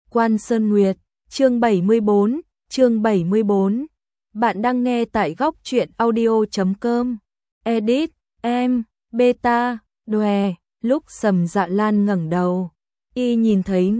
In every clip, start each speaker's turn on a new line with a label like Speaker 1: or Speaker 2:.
Speaker 1: Quan Sơn Nguyệt, chương 74. Bạn đang nghe tại góc truyện audio.com. Edit, em, beta, đòe. Lúc Sầm Dạ Lan ngẩng đầu, y nhìn thấy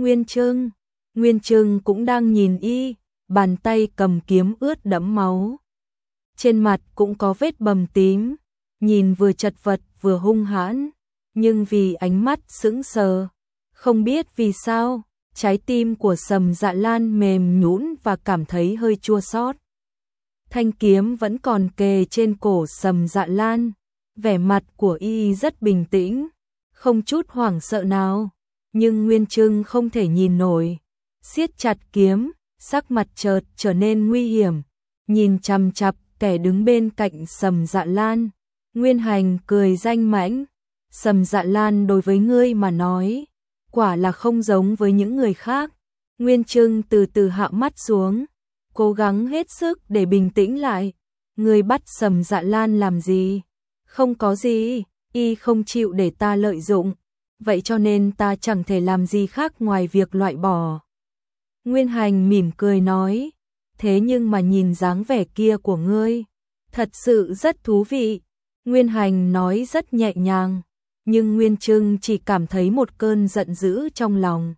Speaker 1: Nguyên Trưng cũng đang nhìn y, bàn tay cầm kiếm ướt đẫm máu. Trên mặt cũng có vết bầm tím, nhìn vừa chật vật vừa hung hãn, nhưng vì ánh mắt sững sờ, không biết vì sao, trái tim của Sầm Dạ Lan mềm nhũn và cảm thấy hơi chua xót. Thanh kiếm vẫn còn kề trên cổ Sầm Dạ Lan, vẻ mặt của y rất bình tĩnh, không chút hoảng sợ nào, nhưng Nguyên Trưng không thể nhìn nổi, siết chặt kiếm, sắc mặt chợt trở nên nguy hiểm, nhìn chằm chằm kẻ đứng bên cạnh Sầm Dạ Lan. Nguyên Hành cười danh mãnh, Sầm Dạ Lan đối với ngươi mà nói, quả là không giống với những người khác. Nguyên Trưng từ từ hạ mắt xuống, cố gắng hết sức để bình tĩnh lại. Ngươi bắt Sầm Dạ Lan làm gì? Không có gì, y không chịu để ta lợi dụng, vậy cho nên ta chẳng thể làm gì khác ngoài việc loại bỏ. Nguyên Hành mỉm cười nói, thế nhưng mà nhìn dáng vẻ kia của ngươi, thật sự rất thú vị. Nguyên Hành nói rất nhẹ nhàng, nhưng Nguyên Trưng chỉ cảm thấy một cơn giận dữ trong lòng.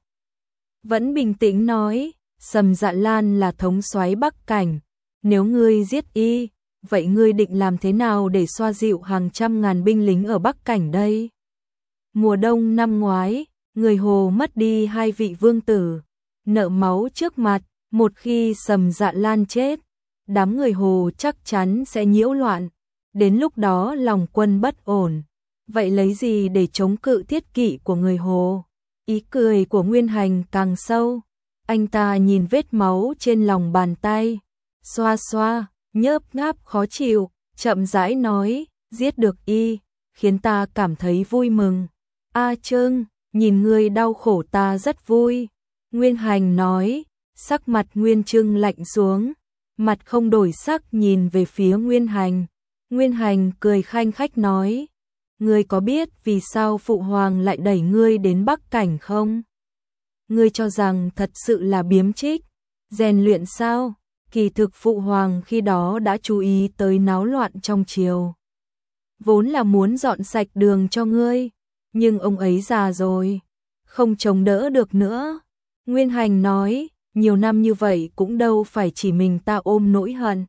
Speaker 1: Vẫn bình tĩnh nói, Sầm Dạ Lan là thống soái Bắc Cảnh, nếu ngươi giết y, vậy ngươi định làm thế nào để xoa dịu hàng trăm ngàn binh lính ở Bắc Cảnh đây? Mùa đông năm ngoái, người Hồ mất đi 2 vị vương tử, nợ máu trước mặt, một khi Sầm Dạ Lan chết, đám người Hồ chắc chắn sẽ nhiễu loạn, đến lúc đó lòng quân bất ổn. Vậy lấy gì để chống cự thiết kỵ của người Hồ? Ý cười của Nguyên Hành càng sâu, anh ta nhìn vết máu trên lòng bàn tay, xoa xoa, nhớp ngáp khó chịu, chậm rãi nói, giết được y, khiến ta cảm thấy vui mừng. A Trưng, nhìn ngươi đau khổ ta rất vui. Nguyên Hành nói, sắc mặt Nguyên Trưng lạnh xuống, mặt không đổi sắc nhìn về phía Nguyên Hành. Nguyên Hành cười khanh khách nói, ngươi có biết vì sao Phụ Hoàng lại đẩy ngươi đến Bắc Cảnh không? Ngươi cho rằng thật sự là biếm trích, rèn luyện sao? Kỳ thực Phụ Hoàng khi đó đã chú ý tới náo loạn trong triều, vốn là muốn dọn sạch đường cho ngươi, nhưng ông ấy già rồi, không chống đỡ được nữa. Nguyên Hành nói, nhiều năm như vậy cũng đâu phải chỉ mình ta ôm nỗi hận.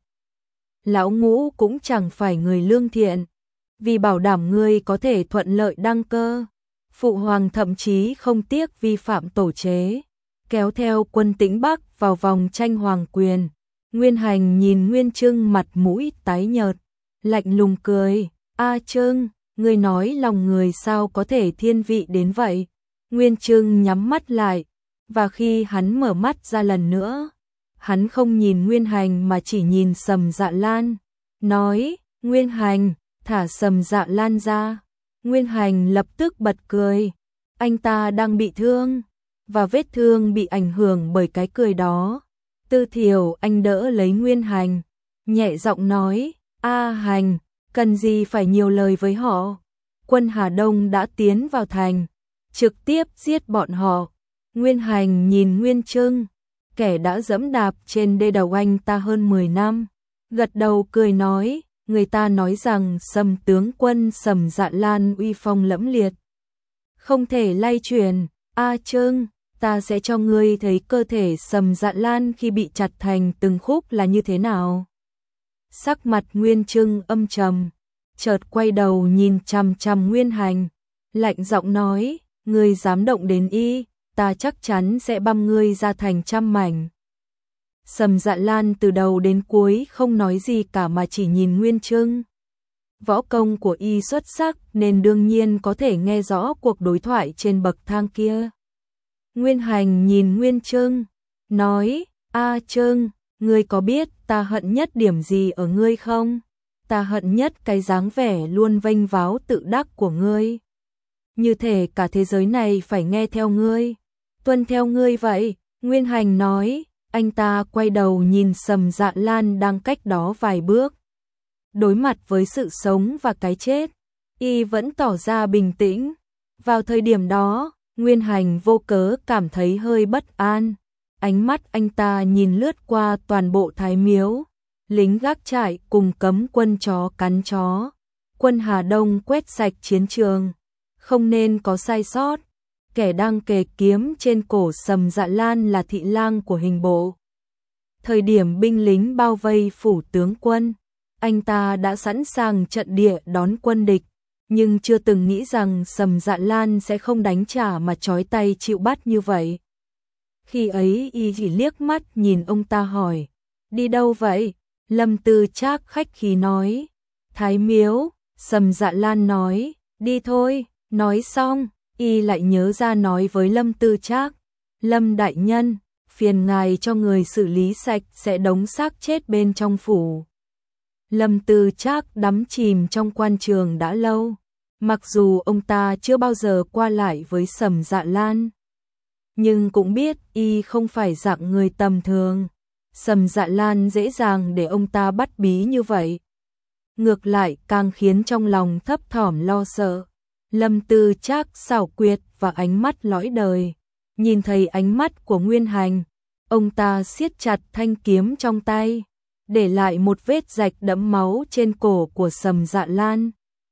Speaker 1: Lão Ngũ cũng chẳng phải người lương thiện, vì bảo đảm ngươi có thể thuận lợi đăng cơ, Phụ Hoàng thậm chí không tiếc vi phạm tổ chế, kéo theo quân Tĩnh Bắc vào vòng tranh hoàng quyền. Nguyên Hành nhìn Nguyên Trưng mặt mũi tái nhợt, lạnh lùng cười, A Trưng, ngươi nói lòng người sao có thể thiên vị đến vậy? Nguyên Trưng nhắm mắt lại, và khi hắn mở mắt ra lần nữa, hắn không nhìn Nguyên Hành mà chỉ nhìn Sầm Dạ Lan, nói, Nguyên Hành, thả Sầm Dạ Lan ra. Nguyên Hành lập tức bật cười, anh ta đang bị thương, và vết thương bị ảnh hưởng bởi cái cười đó. Tư Thiểu Anh đỡ lấy Nguyên Hành, nhẹ giọng nói, A Hành, cần gì phải nhiều lời với họ, quân Hà Đông đã tiến vào thành, trực tiếp giết bọn họ. Nguyên Hành nhìn Nguyên Trưng, kẻ đã dẫm đạp trên đê đầu anh ta hơn 10 năm, gật đầu cười nói, người ta nói rằng Sầm tướng quân Sầm Dạ Lan uy phong lẫm liệt, không thể lay chuyển. A Trưng, ta sẽ cho ngươi thấy cơ thể Sầm Dạ Lan khi bị chặt thành từng khúc là như thế nào. Sắc mặt Nguyên Trưng âm trầm, chợt quay đầu nhìn chằm chằm Nguyên Hành, lạnh giọng nói, ngươi dám động đến y, ta chắc chắn sẽ băm ngươi ra thành trăm mảnh. Sầm Dạ Lan từ đầu đến cuối không nói gì cả mà chỉ nhìn Nguyên Trưng. Võ công của y xuất sắc nên đương nhiên có thể nghe rõ cuộc đối thoại trên bậc thang kia. Nguyên Hành nhìn Nguyên Trưng, nói, A Trưng, ngươi có biết ta hận nhất điểm gì ở ngươi không? Ta hận nhất cái dáng vẻ luôn vênh váo tự đắc của ngươi. Như thể cả thế giới này phải nghe theo ngươi, tuân theo ngươi vậy. Nguyên Hành nói, anh ta quay đầu nhìn Sầm Dạ Lan đang cách đó vài bước. Đối mặt với sự sống và cái chết, y vẫn tỏ ra bình tĩnh. Vào thời điểm đó, Nguyên Hành vô cớ cảm thấy hơi bất an. Ánh mắt anh ta nhìn lướt qua toàn bộ Thái Miếu, lính gác trại cùng cấm quân chó cắn chó. Quân Hà Đông quét sạch chiến trường, không nên có sai sót. Kẻ đang kề kiếm trên cổ Sầm Dạ Lan là thị lang của hình bộ. Thời điểm binh lính bao vây phủ tướng quân, anh ta đã sẵn sàng trận địa đón quân địch, nhưng chưa từng nghĩ rằng Sầm Dạ Lan sẽ không đánh trả mà trói tay chịu bắt như vậy. Khi ấy y chỉ liếc mắt nhìn ông ta hỏi, đi đâu vậy? Lâm Tư Trác khách khí nói, Thái Miếu. Sầm Dạ Lan nói, đi thôi. Nói xong, y lại nhớ ra nói với Lâm Tư Trác, Lâm đại nhân, phiền ngài cho người xử lý sạch sẽ đống xác chết bên trong phủ. Lâm Tư Trác đắm chìm trong quan trường đã lâu, mặc dù ông ta chưa bao giờ qua lại với Sầm Dạ Lan, nhưng cũng biết y không phải dạng người tầm thường. Sầm Dạ Lan dễ dàng để ông ta bắt bí như vậy, ngược lại càng khiến trong lòng thấp thỏm lo sợ. Lâm Tư Trác xảo quyệt và ánh mắt lõi đời, nhìn thấy ánh mắt của Nguyên Hành, ông ta siết chặt thanh kiếm trong tay, để lại một vết rạch đẫm máu trên cổ của Sầm Dạ Lan.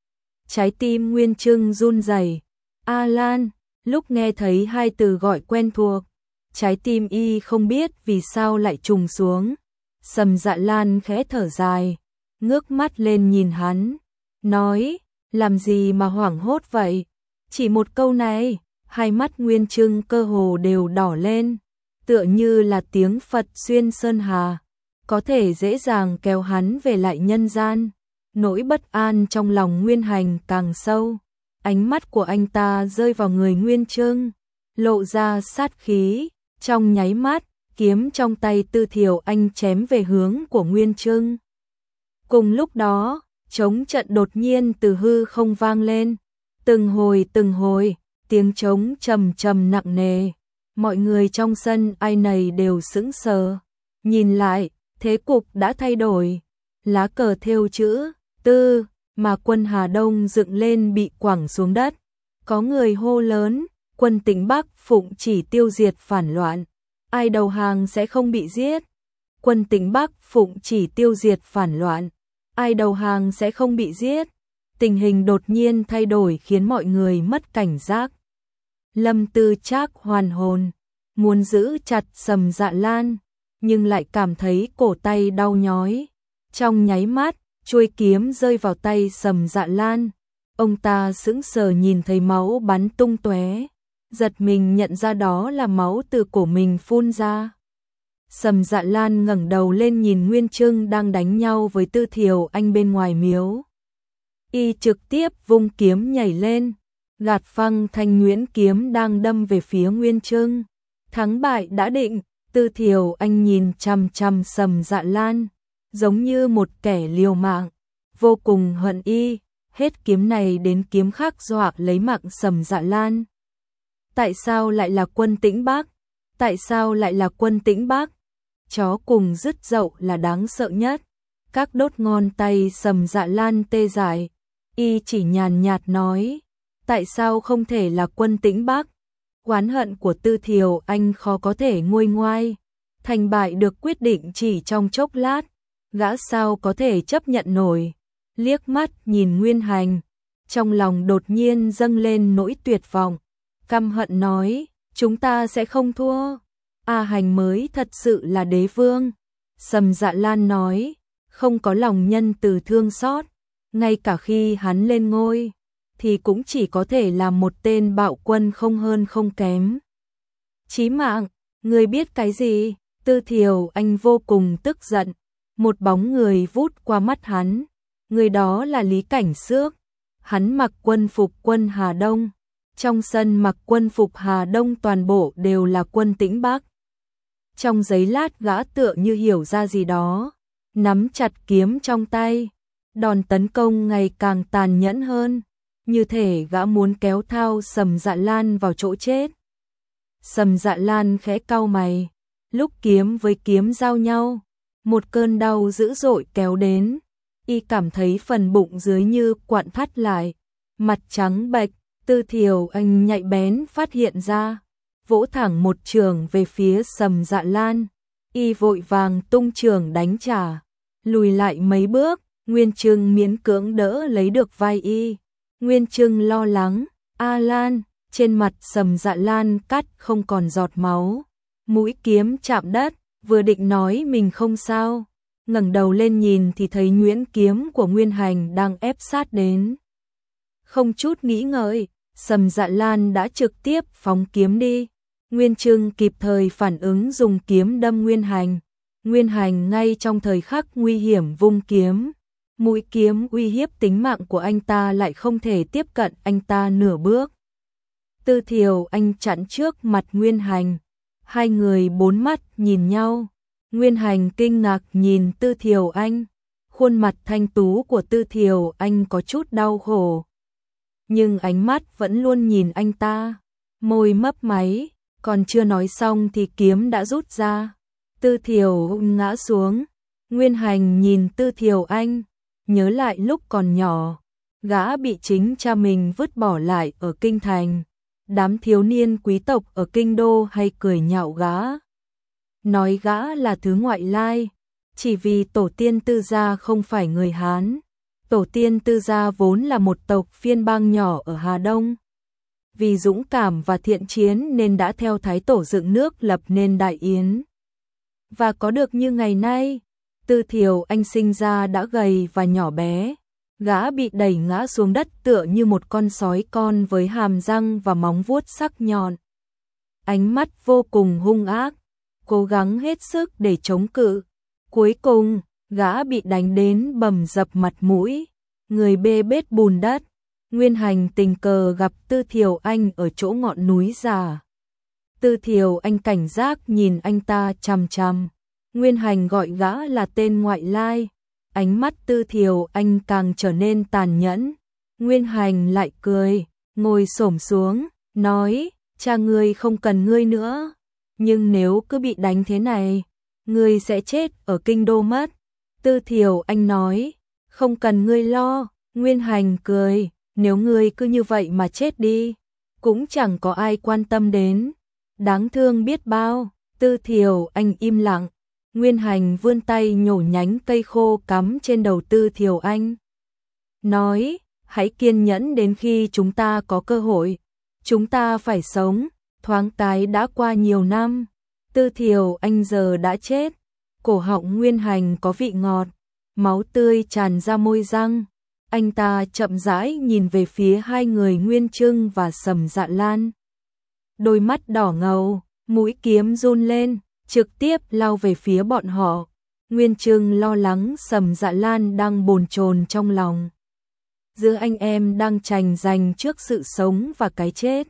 Speaker 1: Trái tim Nguyên Trưng run rẩy. A Lan. Lúc nghe thấy hai từ gọi quen thuộc, trái tim y không biết vì sao lại trùng xuống. Sầm Dạ Lan khẽ thở dài, ngước mắt lên nhìn hắn, nói, làm gì mà hoảng hốt vậy? Chỉ một câu này, hai mắt Nguyên Trưng cơ hồ đều đỏ lên, tựa như là tiếng Phật xuyên sơn hà, có thể dễ dàng kéo hắn về lại nhân gian. Nỗi bất an trong lòng Nguyên Hành càng sâu, ánh mắt của anh ta rơi vào người Nguyên Trưng, lộ ra sát khí, trong nháy mắt, kiếm trong tay Tư Thiều Anh chém về hướng của Nguyên Trưng. Cùng lúc đó, trống trận đột nhiên từ hư không vang lên, từng hồi, tiếng trống trầm trầm nặng nề. Mọi người trong sân ai nấy đều sững sờ, nhìn lại, thế cục đã thay đổi. Lá cờ thêu chữ Tư mà quân Hà Đông dựng lên bị quẳng xuống đất. Có người hô lớn, quân Tĩnh Bắc phụng chỉ tiêu diệt phản loạn, ai đầu hàng sẽ không bị giết. Quân Tĩnh Bắc phụng chỉ tiêu diệt phản loạn, ai đầu hàng sẽ không bị giết. Tình hình đột nhiên thay đổi khiến mọi người mất cảnh giác. Lâm Tư Trác hoàn hồn, muốn giữ chặt Sầm Dạ Lan, nhưng lại cảm thấy cổ tay đau nhói. Trong nháy mắt, chuôi kiếm rơi vào tay Sầm Dạ Lan. Ông ta sững sờ nhìn thấy máu bắn tung tóe, giật mình nhận ra đó là máu từ cổ mình phun ra. Sầm Dạ Lan ngẩng đầu lên nhìn Nguyên Trưng đang đánh nhau với Tư Thiều Anh bên ngoài miếu. Y trực tiếp vung kiếm nhảy lên, gạt phăng thanh nhuyễn kiếm đang đâm về phía Nguyên Trưng. Thắng bại đã định. Tư Thiều Anh nhìn chằm chằm Sầm Dạ Lan, giống như một kẻ liều mạng, vô cùng hận y, hết kiếm này đến kiếm khác dọa lấy mạng Sầm Dạ Lan. Tại sao lại là quân Tĩnh Bắc? Tại sao lại là quân Tĩnh Bắc? Chó cùng rứt dậu là đáng sợ nhất. Các đốt ngón tay Sầm Dạ Lan tê dại, y chỉ nhàn nhạt nói, tại sao không thể là quân Tĩnh Bắc? Oán hận của Tư Thiều Anh khó có thể nguôi ngoai, thành bại được quyết định chỉ trong chốc lát, gã sao có thể chấp nhận nổi. Liếc mắt nhìn Nguyên Hành, trong lòng đột nhiên dâng lên nỗi tuyệt vọng, căm hận nói, chúng ta sẽ không thua. A Hành mới thật sự là đế vương. Sầm Dạ Lan nói, không có lòng nhân từ thương xót, ngay cả khi hắn lên ngôi thì cũng chỉ có thể là một tên bạo quân không hơn không kém. Chí mạng, người biết cái gì? Tư Thiều Anh vô cùng tức giận, một bóng người vút qua mắt hắn, người đó là Lý Cảnh Xước. Hắn mặc quân phục quân Hà Đông, trong sân mặc quân phục Hà Đông toàn bộ đều là quân Tĩnh Bắc. Trong giây lát gã tựa như hiểu ra gì đó, nắm chặt kiếm trong tay, đòn tấn công ngày càng tàn nhẫn hơn, như thể gã muốn kéo thao Sầm Dạ Lan vào chỗ chết. Sầm Dạ Lan khẽ cau mày, lúc kiếm với kiếm giao nhau, một cơn đau dữ dội kéo đến, y cảm thấy phần bụng dưới như quặn thắt lại, mặt trắng bệch. Tư Thiều Anh nhạy bén phát hiện ra, vỗ thẳng một chưởng về phía Sầm Dạ Lan. Y vội vàng tung chưởng đánh trả, lùi lại mấy bước, Nguyên Trưng miễn cưỡng đỡ lấy được vai y. Nguyên Trưng lo lắng, "A Lan." Trên mặt Sầm Dạ Lan cắt không còn giọt máu, mũi kiếm chạm đất, vừa định nói mình không sao, ngẩng đầu lên nhìn thì thấy nhuyễn kiếm của Nguyên Hành đang ép sát đến. Không chút nghĩ ngợi, Sầm Dạ Lan đã trực tiếp phóng kiếm đi. Nguyên Trưng kịp thời phản ứng dùng kiếm đâm Nguyên Hành. Nguyên Hành ngay trong thời khắc nguy hiểm vung kiếm. Mũi kiếm uy hiếp tính mạng của anh ta lại không thể tiếp cận anh ta nửa bước. Tư Thiều Anh chặn trước mặt Nguyên Hành. Hai người bốn mắt nhìn nhau. Nguyên Hành kinh ngạc nhìn Tư Thiều Anh. Khuôn mặt thanh tú của Tư Thiều Anh có chút đau khổ. Nhưng ánh mắt vẫn luôn nhìn anh ta. Môi mấp máy, còn chưa nói xong thì kiếm đã rút ra. Tư Thiều ngã xuống. Nguyên Hành nhìn Tư Thiều Anh, nhớ lại lúc còn nhỏ, gã bị chính cha mình vứt bỏ lại ở kinh thành. Đám thiếu niên quý tộc ở kinh đô hay cười nhạo gã, nói gã là thứ ngoại lai, chỉ vì tổ tiên Tư gia không phải người Hán. Tổ tiên Tư gia vốn là một tộc phiên bang nhỏ ở Hà Đông. Vì dũng cảm và thiện chiến nên đã theo thái tổ dựng nước lập nên Đại Yến. Và có được như ngày nay, Tư Thiều Anh sinh ra đã gầy và nhỏ bé. Gã bị đẩy ngã xuống đất tựa như một con sói con với hàm răng và móng vuốt sắc nhọn. Ánh mắt vô cùng hung ác, cố gắng hết sức để chống cự. Cuối cùng, gã bị đánh đến bầm dập mặt mũi, người bê bết bùn đất. Nguyên Hành tình cờ gặp Tư Thiều Anh ở chỗ ngọn núi già. Tư Thiều Anh cảnh giác nhìn anh ta chằm chằm. Nguyên Hành gọi gã là tên ngoại lai. Ánh mắt Tư Thiều Anh càng trở nên tàn nhẫn. Nguyên Hành lại cười, ngồi xổm xuống, nói, cha ngươi không cần ngươi nữa. Nhưng nếu cứ bị đánh thế này, ngươi sẽ chết ở kinh đô mất. Tư Thiều Anh nói, không cần ngươi lo. Nguyên Hành cười, nếu ngươi cứ như vậy mà chết đi, cũng chẳng có ai quan tâm đến. Đáng thương biết bao. Tư Thiều Anh im lặng. Nguyên Hành vươn tay nhổ nhánh cây khô cắm trên đầu Tư Thiều Anh. Nói, hãy kiên nhẫn đến khi chúng ta có cơ hội. Chúng ta phải sống, thoáng cái đã qua nhiều năm. Tư Thiều Anh giờ đã chết. Cổ họng Nguyên Hành có vị ngọt, máu tươi tràn ra môi răng. Anh ta chậm rãi nhìn về phía hai người Nguyên Trưng và Sầm Dạ Lan. Đôi mắt đỏ ngầu, mũi kiếm run lên, trực tiếp lao về phía bọn họ. Nguyên Trưng lo lắng Sầm Dạ Lan đang bồn chồn trong lòng. Giữa anh em đang tranh giành trước sự sống và cái chết.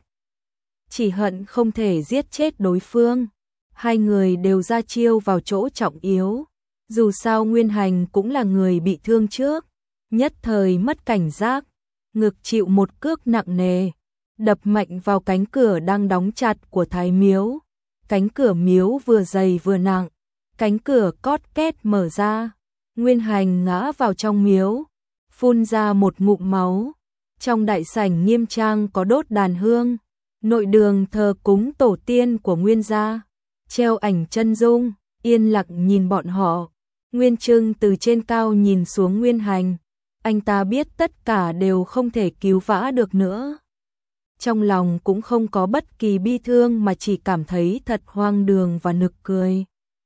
Speaker 1: Chỉ hận không thể giết chết đối phương. Hai người đều ra chiêu vào chỗ trọng yếu. Dù sao Nguyên Hành cũng là người bị thương trước. Nhất thời mất cảnh giác, ngực chịu một cước nặng nề, đập mạnh vào cánh cửa đang đóng chặt của Thái Miếu. Cánh cửa miếu vừa dày vừa nặng, cánh cửa cót két mở ra. Nguyên Hành ngã vào trong miếu, phun ra một ngụm máu. Trong đại sảnh nghiêm trang có đốt đàn hương, nội đường thờ cúng tổ tiên của Nguyên gia, treo ảnh chân dung, yên lặng nhìn bọn họ. Nguyên Trưng từ trên cao nhìn xuống Nguyên Hành. Anh ta biết tất cả đều không thể cứu vãn được nữa. Trong lòng cũng không có bất kỳ bi thương mà chỉ cảm thấy thật hoang đường và nực cười.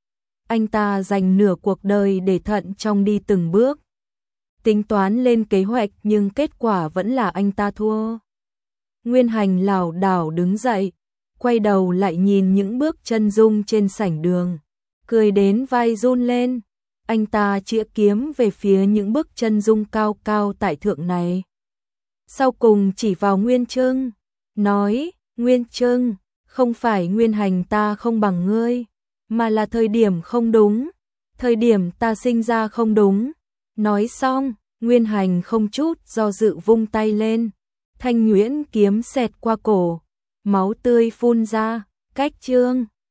Speaker 1: Anh ta dành nửa cuộc đời để thận trọng đi từng bước. Tính toán lên kế hoạch nhưng kết quả vẫn là anh ta thua. Nguyên Hành lảo đảo đứng dậy, quay đầu lại nhìn những bước chân dung trên sảnh đường. Cười đến vai run lên. Anh ta chĩa kiếm về phía những bức chân dung cao cao tại thượng này. Sau cùng chỉ vào Nguyên Trưng, nói, Nguyên Trưng, không phải Nguyên Hành ta không bằng ngươi, mà là thời điểm không đúng, thời điểm ta sinh ra không đúng. Nói xong, Nguyên Hành không chút do dự vung tay lên, thanh nhuyễn kiếm xẹt qua cổ, máu tươi phun ra, cách chương.